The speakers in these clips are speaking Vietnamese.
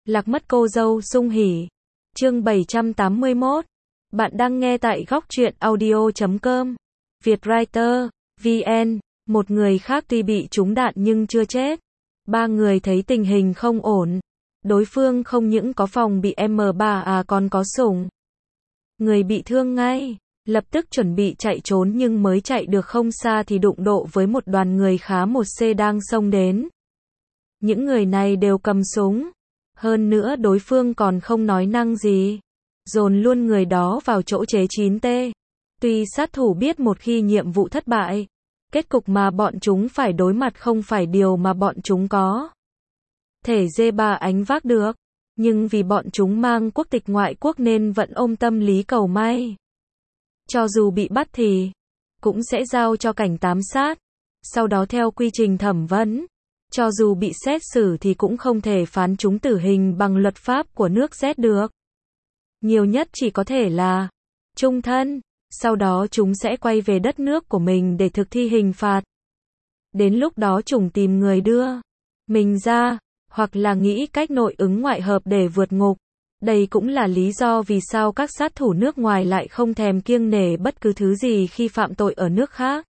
Lạc mất cô dâu sung hỉ. Chương 781. Bạn đang nghe tại góc truyện audio.com. Vietwriter, VN. Một người khác tuy bị trúng đạn nhưng chưa chết. Ba người thấy tình hình không ổn. Đối phương không những có phòng bị M3A còn có súng. Người bị thương ngay. Lập tức chuẩn bị chạy trốn nhưng mới chạy được không xa thì đụng độ với một đoàn người khá một C đang xông đến. Những người này đều cầm súng. Hơn nữa đối phương còn không nói năng gì. Dồn luôn người đó vào chỗ chế 9T. Tuy sát thủ biết một khi nhiệm vụ thất bại, kết cục mà bọn chúng phải đối mặt không phải điều mà bọn chúng có thể D3 ánh vác được. Nhưng vì bọn chúng mang quốc tịch ngoại quốc nên vẫn ôm tâm lý cầu may. Cho dù bị bắt thì cũng sẽ giao cho cảnh giám sát. Sau đó theo quy trình thẩm vấn. Cho dù bị xét xử thì cũng không thể phán chúng tử hình bằng luật pháp của nước Z được. Nhiều nhất chỉ có thể là chung thân. Sau đó chúng sẽ quay về đất nước của mình để thực thi hình phạt. Đến lúc đó chúng tìm người đưa mình ra, hoặc là nghĩ cách nội ứng ngoại hợp để vượt ngục. Đây cũng là lý do vì sao các sát thủ nước ngoài lại không thèm kiêng nể bất cứ thứ gì khi phạm tội ở nước khác.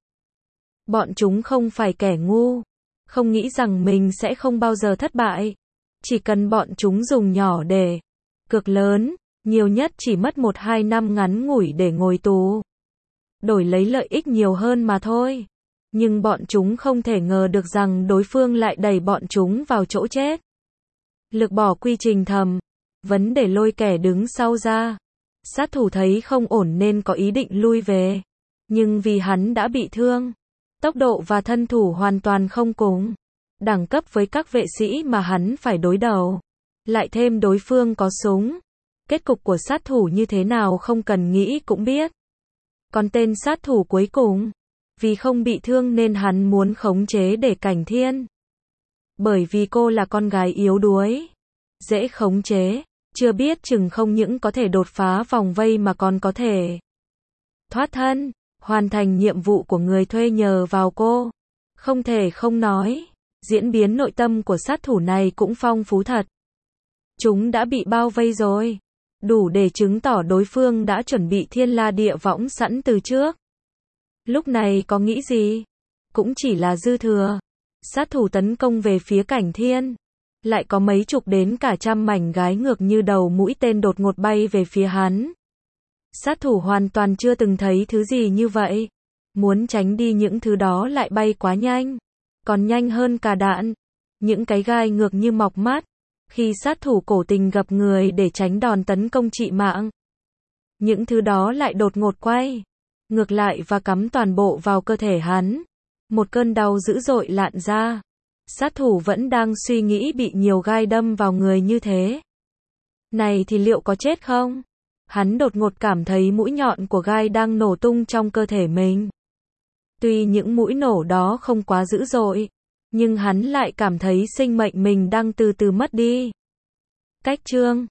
Bọn chúng không phải kẻ ngu, không nghĩ rằng mình sẽ không bao giờ thất bại. Chỉ cần bọn chúng dùng nhỏ để cược lớn, nhiều nhất chỉ mất 1-2 năm ngắn ngủi để ngồi tù. Đổi lấy lợi ích nhiều hơn mà thôi. Nhưng bọn chúng không thể ngờ được rằng đối phương lại đẩy bọn chúng vào chỗ chết. Lược bỏ quy trình thẩm vấn để lôi kẻ đứng sau ra. Sát thủ thấy không ổn nên có ý định lui về. Nhưng vì hắn đã bị thương, tốc độ và thân thủ hoàn toàn không cùng đẳng cấp với các vệ sĩ mà hắn phải đối đầu. Lại thêm đối phương có súng. Kết cục của sát thủ như thế nào không cần nghĩ cũng biết. Còn tên sát thủ cuối cùng, vì không bị thương nên hắn muốn khống chế để Cảnh Thiên. Bởi vì cô là con gái yếu đuối, dễ khống chế, chưa biết chừng không những có thể đột phá vòng vây mà còn có thể thoát thân, hoàn thành nhiệm vụ của người thuê nhờ vào cô. Không thể không nói, diễn biến nội tâm của sát thủ này cũng phong phú thật. Chúng đã bị bao vây rồi, đủ để chứng tỏ đối phương đã chuẩn bị thiên la địa võng sẵn từ trước. Lúc này có nghĩ gì? Cũng chỉ là dư thừa. Sát thủ tấn công về phía Cảnh Thiên. Lại có mấy chục đến cả trăm mảnh gái ngược như đầu mũi tên đột ngột bay về phía hắn. Sát thủ hoàn toàn chưa từng thấy thứ gì như vậy. Muốn tránh đi những thứ đó lại bay quá nhanh. Còn nhanh hơn cả đạn. Những cái gai ngược như mọc mắt. Khi sát thủ cố tình gập người để tránh đòn tấn công trị mạng, những thứ đó lại đột ngột quay ngược lại và cắm toàn bộ vào cơ thể hắn. Một cơn đau dữ dội lạn ra. Sát thủ vẫn đang suy nghĩ bị nhiều gai đâm vào người như thế này thì liệu có chết không? Hắn đột ngột cảm thấy mũi nhọn của gai đang nổ tung trong cơ thể mình. Tuy những mũi nổ đó không quá dữ dội, nhưng hắn lại cảm thấy sinh mệnh mình đang từ từ mất đi. Cách chương